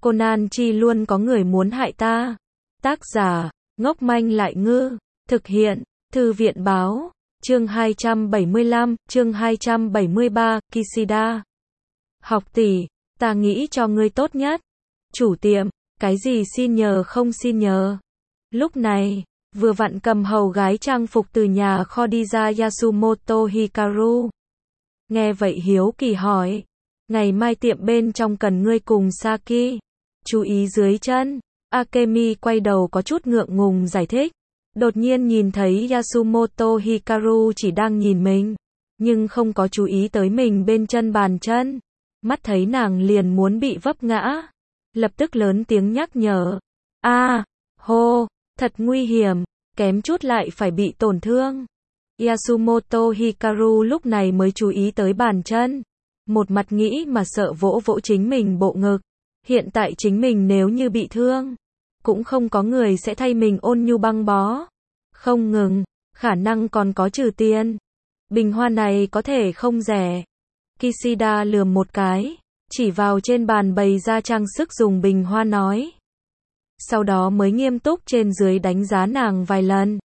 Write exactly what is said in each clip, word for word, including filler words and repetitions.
Conan chi luôn có người muốn hại ta. Tác giả, ngốc manh lại ngư. Thực hiện, Thư viện báo. Chương hai trăm bảy mươi lăm, chương hai trăm bảy mươi ba, Kishida. Học tỷ, ta nghĩ cho ngươi tốt nhất. Chủ tiệm, cái gì xin nhờ không xin nhờ. Lúc này, vừa vặn cầm hầu gái trang phục từ nhà kho đi ra Yasumoto Hikaru. Nghe vậy hiếu kỳ hỏi, ngày mai tiệm bên trong cần ngươi cùng Saki. Chú ý dưới chân. Akemi quay đầu có chút ngượng ngùng giải thích. Đột nhiên nhìn thấy Yasumoto Hikaru chỉ đang nhìn mình, nhưng không có chú ý tới mình bên chân bàn chân. Mắt thấy nàng liền muốn bị vấp ngã. Lập tức lớn tiếng nhắc nhở. A, hô, thật nguy hiểm, kém chút lại phải bị tổn thương. Yasumoto Hikaru lúc này mới chú ý tới bàn chân. Một mặt nghĩ mà sợ vỗ vỗ chính mình bộ ngực. Hiện tại chính mình nếu như bị thương, cũng không có người sẽ thay mình ôn nhu băng bó. Không ngừng, khả năng còn có trừ tiền. Bình hoa này có thể không rẻ. Kishida lườm một cái, chỉ vào trên bàn bày ra trang sức dùng bình hoa nói. Sau đó mới nghiêm túc trên dưới đánh giá nàng vài lần.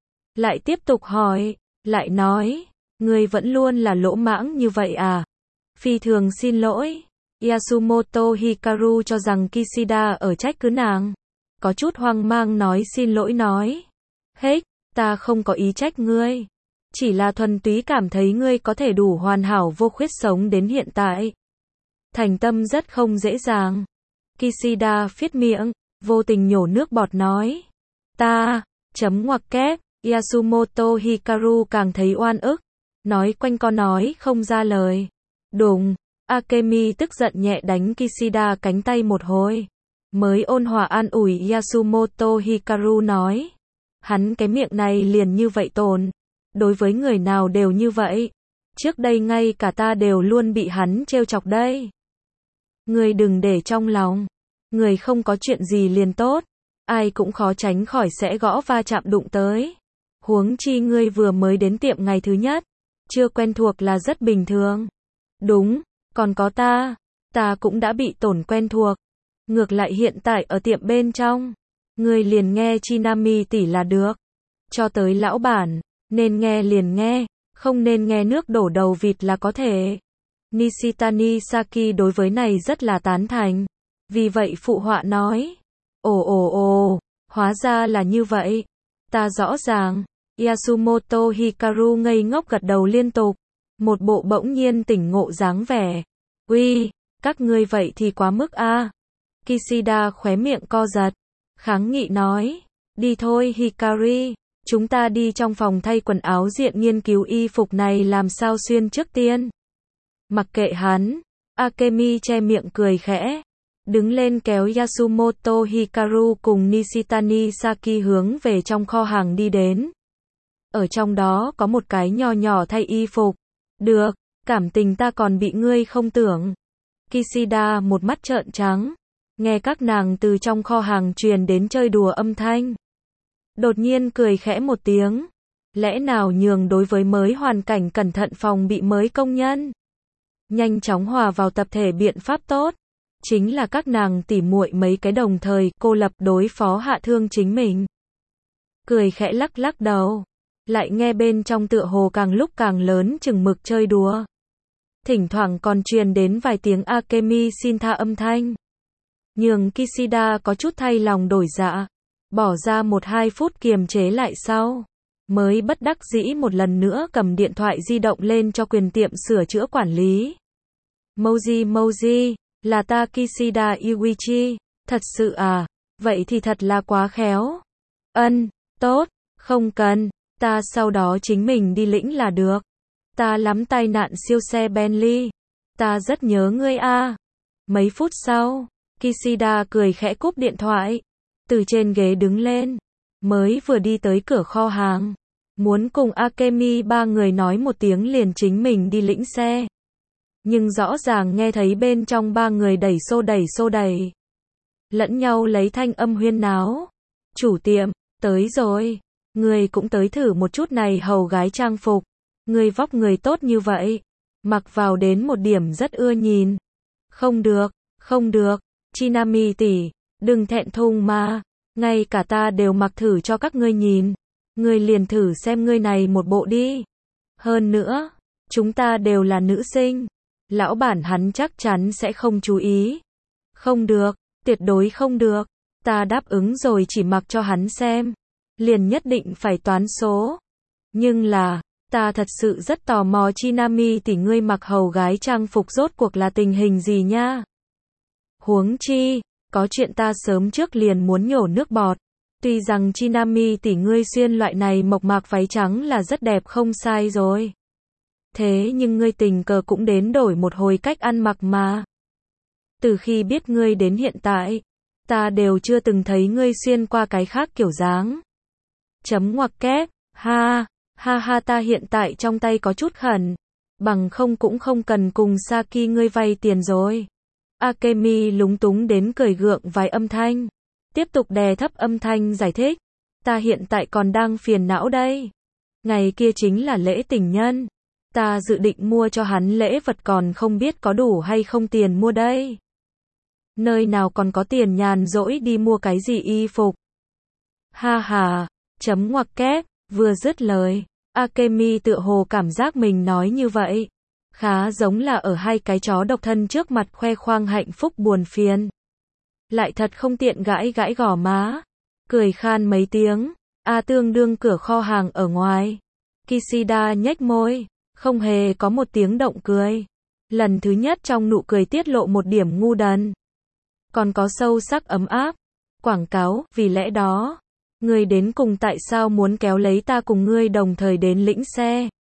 Lại tiếp tục hỏi, lại nói, ngươi vẫn luôn là lỗ mãng như vậy à? Phi thường xin lỗi. Yasumoto Hikaru cho rằng Kishida ở trách cứ nàng. Có chút hoang mang nói xin lỗi nói. Hết, ta không có ý trách ngươi. Chỉ là thuần túy cảm thấy ngươi có thể đủ hoàn hảo vô khuyết sống đến hiện tại. Thành tâm rất không dễ dàng. Kishida phiết miệng, vô tình nhổ nước bọt nói. Ta, chấm ngoặc kép, Yasumoto Hikaru càng thấy oan ức. Nói quanh co nói không ra lời. Đùng, Akemi tức giận nhẹ đánh Kishida cánh tay một hồi. Mới ôn hòa an ủi Yasumoto Hikaru nói. Hắn cái miệng này liền như vậy tồn. Đối với người nào đều như vậy. Trước đây ngay cả ta đều luôn bị hắn trêu chọc đây. Người đừng để trong lòng. Người không có chuyện gì liền tốt. Ai cũng khó tránh khỏi sẽ gõ va chạm đụng tới. Huống chi ngươi vừa mới đến tiệm ngày thứ nhất. Chưa quen thuộc là rất bình thường. Đúng, còn có ta. Ta cũng đã bị tổn quen thuộc. Ngược lại hiện tại ở tiệm bên trong. Ngươi liền nghe Chinami tỷ là được. Cho tới lão bản, nên nghe liền nghe, không nên nghe nước đổ đầu vịt là có thể. Nishitani Saki đối với này rất là tán thành. Vì vậy phụ họa nói. Ồ ồ ồ, hóa ra là như vậy. Ta rõ ràng. Yasumoto Hikaru ngây ngốc gật đầu liên tục. Một bộ bỗng nhiên tỉnh ngộ dáng vẻ. Uy, các ngươi vậy thì quá mức a. Kishida khóe miệng co giật. Kháng nghị nói. Đi thôi Hikari. Chúng ta đi trong phòng thay quần áo diện nghiên cứu y phục này làm sao xuyên trước tiên. Mặc kệ hắn. Akemi che miệng cười khẽ. Đứng lên kéo Yasumoto Hikaru cùng Nishitani Saki hướng về trong kho hàng đi đến. Ở trong đó có một cái nho nhỏ thay y phục. Được, cảm tình ta còn bị ngươi không tưởng. Kishida một mắt trợn trắng. Nghe các nàng từ trong kho hàng truyền đến chơi đùa âm thanh. Đột nhiên cười khẽ một tiếng. Lẽ nào nhường đối với mới hoàn cảnh cẩn thận phòng bị mới công nhân. Nhanh chóng hòa vào tập thể biện pháp tốt. Chính là các nàng tỉ muội mấy cái đồng thời cô lập đối phó hạ thương chính mình. Cười khẽ lắc lắc đầu. Lại nghe bên trong tựa hồ càng lúc càng lớn chừng mực chơi đùa. Thỉnh thoảng còn truyền đến vài tiếng Akemi xin tha âm thanh. Nhường Kishida có chút thay lòng đổi dạ. Bỏ ra một hai phút kiềm chế lại sau. Mới bất đắc dĩ một lần nữa cầm điện thoại di động lên cho quyền tiệm sửa chữa quản lý. Moji Moji, là ta Kishida Yuichi. Thật sự à, vậy thì thật là quá khéo. Ân, tốt, không cần. Ta sau đó chính mình đi lĩnh là được. Ta lắm tai nạn siêu xe Bentley. Ta rất nhớ ngươi a. Mấy phút sau, Kishida cười khẽ cúp điện thoại. Từ trên ghế đứng lên. Mới vừa đi tới cửa kho hàng. Muốn cùng Akemi ba người nói một tiếng liền chính mình đi lĩnh xe. Nhưng rõ ràng nghe thấy bên trong ba người đẩy xô đẩy xô đẩy. Lẫn nhau lấy thanh âm huyên náo. Chủ tiệm, tới rồi. Người cũng tới thử một chút này hầu gái trang phục. Người vóc người tốt như vậy. Mặc vào đến một điểm rất ưa nhìn. Không được, không được. Chinami tỷ, đừng thẹn thùng mà, ngay cả ta đều mặc thử cho các ngươi nhìn. Ngươi liền thử xem ngươi này một bộ đi. Hơn nữa, chúng ta đều là nữ sinh. Lão bản hắn chắc chắn sẽ không chú ý. Không được, tuyệt đối không được. Ta đáp ứng rồi chỉ mặc cho hắn xem. Liền nhất định phải toán số. Nhưng là, ta thật sự rất tò mò Chinami tỷ ngươi mặc hầu gái trang phục rốt cuộc là tình hình gì nha. Huống chi, có chuyện ta sớm trước liền muốn nhổ nước bọt. Tuy rằng Chinami tỷ ngươi xuyên loại này mộc mạc váy trắng là rất đẹp không sai rồi. Thế nhưng ngươi tình cờ cũng đến đổi một hồi cách ăn mặc mà. Từ khi biết ngươi đến hiện tại, ta đều chưa từng thấy ngươi xuyên qua cái khác kiểu dáng. Chấm ngoặc kép, ha, ha ha ta hiện tại trong tay có chút khẩn, bằng không cũng không cần cùng Saki ngươi vay tiền rồi. Akemi lúng túng đến cười gượng vài âm thanh. Tiếp tục đè thấp âm thanh giải thích. Ta hiện tại còn đang phiền não đây. Ngày kia chính là lễ tình nhân. Ta dự định mua cho hắn lễ vật còn không biết có đủ hay không tiền mua đây. Nơi nào còn có tiền nhàn rỗi đi mua cái gì y phục. Ha ha, chấm ngoặc kép, vừa dứt lời. Akemi tựa hồ cảm giác mình nói như vậy. Khá giống là ở hai cái chó độc thân trước mặt khoe khoang hạnh phúc buồn phiền. Lại thật không tiện gãi gãi gò má. Cười khan mấy tiếng. A tương đương cửa kho hàng ở ngoài. Kishida nhếch môi. Không hề có một tiếng động cười. Lần thứ nhất trong nụ cười tiết lộ một điểm ngu đần. Còn có sâu sắc ấm áp. Quảng cáo, vì lẽ đó. Ngươi đến cùng tại sao muốn kéo lấy ta cùng ngươi đồng thời đến lĩnh xe?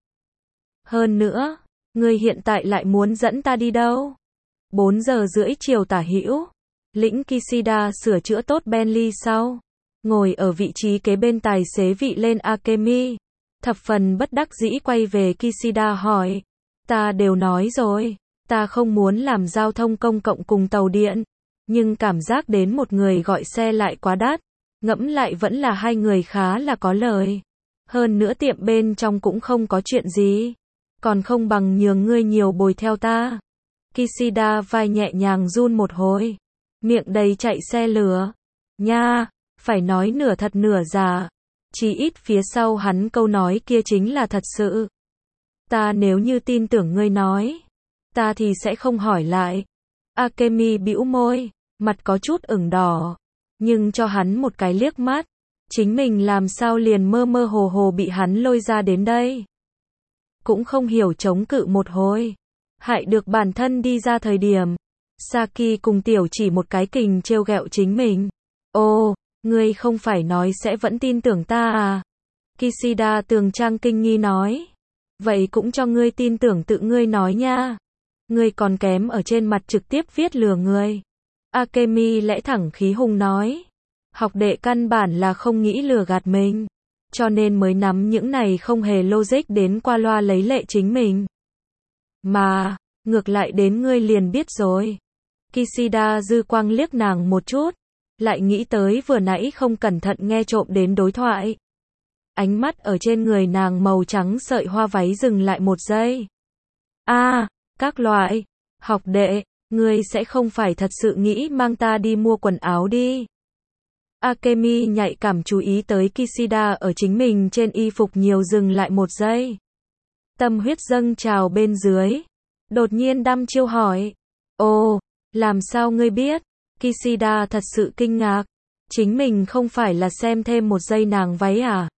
Hơn nữa, ngươi hiện tại lại muốn dẫn ta đi đâu? bốn giờ rưỡi chiều tả hữu. Lĩnh Kishida sửa chữa tốt Bentley sau. Ngồi ở vị trí kế bên tài xế vị lên Akemi. Thập phần bất đắc dĩ quay về Kishida hỏi. Ta đều nói rồi. Ta không muốn làm giao thông công cộng cùng tàu điện. Nhưng cảm giác đến một người gọi xe lại quá đắt. Ngẫm lại vẫn là hai người khá là có lời. Hơn nữa tiệm bên trong cũng không có chuyện gì. Còn không bằng nhường ngươi nhiều bồi theo ta. Kishida vai nhẹ nhàng run một hồi. Miệng đầy chạy xe lửa. Nha, phải nói nửa thật nửa giả. Chỉ ít phía sau hắn câu nói kia chính là thật sự. Ta nếu như tin tưởng ngươi nói, ta thì sẽ không hỏi lại. Akemi bĩu môi, mặt có chút ửng đỏ. Nhưng cho hắn một cái liếc mắt. Chính mình làm sao liền mơ mơ hồ hồ bị hắn lôi ra đến đây. Cũng không hiểu chống cự một hồi. Hại được bản thân đi ra thời điểm. Saki cùng tiểu chỉ một cái kình trêu ghẹo chính mình. Ô, ngươi không phải nói sẽ vẫn tin tưởng ta à? Kishida tường trang kinh nghi nói. Vậy cũng cho ngươi tin tưởng tự ngươi nói nha. Ngươi còn kém ở trên mặt trực tiếp viết lừa ngươi. Akemi lẽ thẳng khí hùng nói. Học đệ căn bản là không nghĩ lừa gạt mình. Cho nên mới nắm những này không hề logic đến qua loa lấy lệ chính mình. Mà, ngược lại đến ngươi liền biết rồi. Kishida dư quang liếc nàng một chút. Lại nghĩ tới vừa nãy không cẩn thận nghe trộm đến đối thoại. Ánh mắt ở trên người nàng màu trắng sợi hoa váy dừng lại một giây. A, à, các loại. Học đệ, ngươi sẽ không phải thật sự nghĩ mang ta đi mua quần áo đi. Akemi nhạy cảm chú ý tới Kishida ở chính mình trên y phục nhiều dừng lại một giây. Tâm huyết dâng trào bên dưới. Đột nhiên đăm chiêu hỏi. Ồ, làm sao ngươi biết? Kishida thật sự kinh ngạc. Chính mình không phải là xem thêm một giây nàng váy à?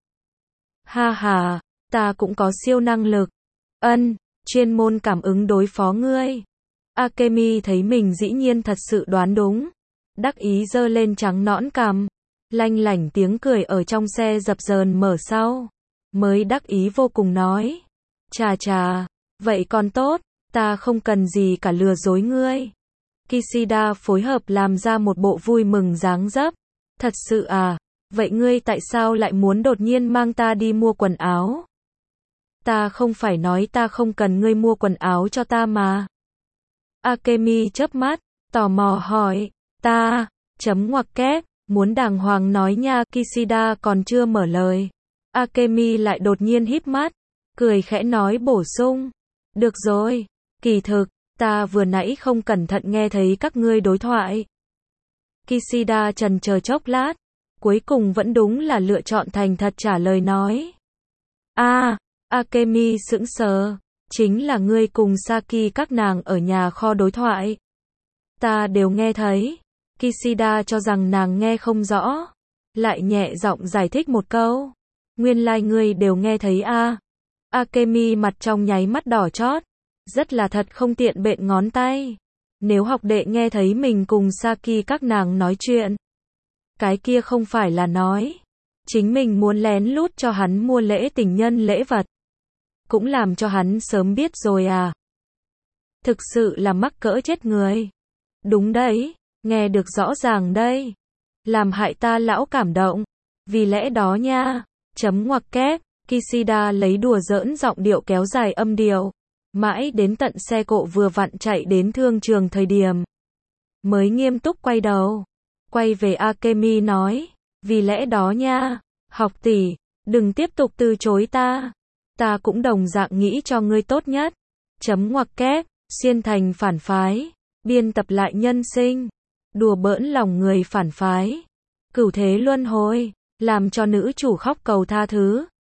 Ha ha, ta cũng có siêu năng lực. Ân, chuyên môn cảm ứng đối phó ngươi. Akemi thấy mình dĩ nhiên thật sự đoán đúng. Đắc ý giơ lên trắng nõn cằm. Lanh lảnh tiếng cười ở trong xe dập dờn mở sau. Mới đắc ý vô cùng nói. Chà chà, vậy còn tốt, ta không cần gì cả lừa dối ngươi. Kishida phối hợp làm ra một bộ vui mừng dáng dấp. Thật sự à, vậy ngươi tại sao lại muốn đột nhiên mang ta đi mua quần áo? Ta không phải nói ta không cần ngươi mua quần áo cho ta mà. Akemi chớp mắt, tò mò hỏi, ta, chấm ngoặc kép, muốn đàng hoàng nói nha. Kishida còn chưa mở lời. Akemi lại đột nhiên híp mắt, cười khẽ nói bổ sung. Được rồi, kỳ thực, ta vừa nãy không cẩn thận nghe thấy các ngươi đối thoại. Kishida trần chờ chốc lát, cuối cùng vẫn đúng là lựa chọn thành thật trả lời nói. À, Akemi sững sờ, chính là ngươi cùng Saki các nàng ở nhà kho đối thoại. Ta đều nghe thấy. Kishida cho rằng nàng nghe không rõ, lại nhẹ giọng giải thích một câu. Nguyên lai like ngươi đều nghe thấy a. À. Akemi mặt trong nháy mắt đỏ chót, rất là thật không tiện bện ngón tay. Nếu học đệ nghe thấy mình cùng Saki các nàng nói chuyện, cái kia không phải là nói chính mình muốn lén lút cho hắn mua lễ tình nhân lễ vật, cũng làm cho hắn sớm biết rồi à. Thực sự là mắc cỡ chết người. Đúng đấy, nghe được rõ ràng đây. Làm hại ta lão cảm động. Vì lẽ đó nha. Chấm ngoặc kép. Kishida lấy đùa giỡn giọng điệu kéo dài âm điệu. Mãi đến tận xe cộ vừa vặn chạy đến thương trường thời điểm, mới nghiêm túc quay đầu. Quay về Akemi nói. Vì lẽ đó nha. Học tỷ, đừng tiếp tục từ chối ta. Ta cũng đồng dạng nghĩ cho ngươi tốt nhất. Chấm ngoặc kép. Xuyên thành phản phái. Biên tập lại nhân sinh. Đùa bỡn lòng người phản phái. Cửu thế luân hồi. Làm cho nữ chủ khóc cầu tha thứ.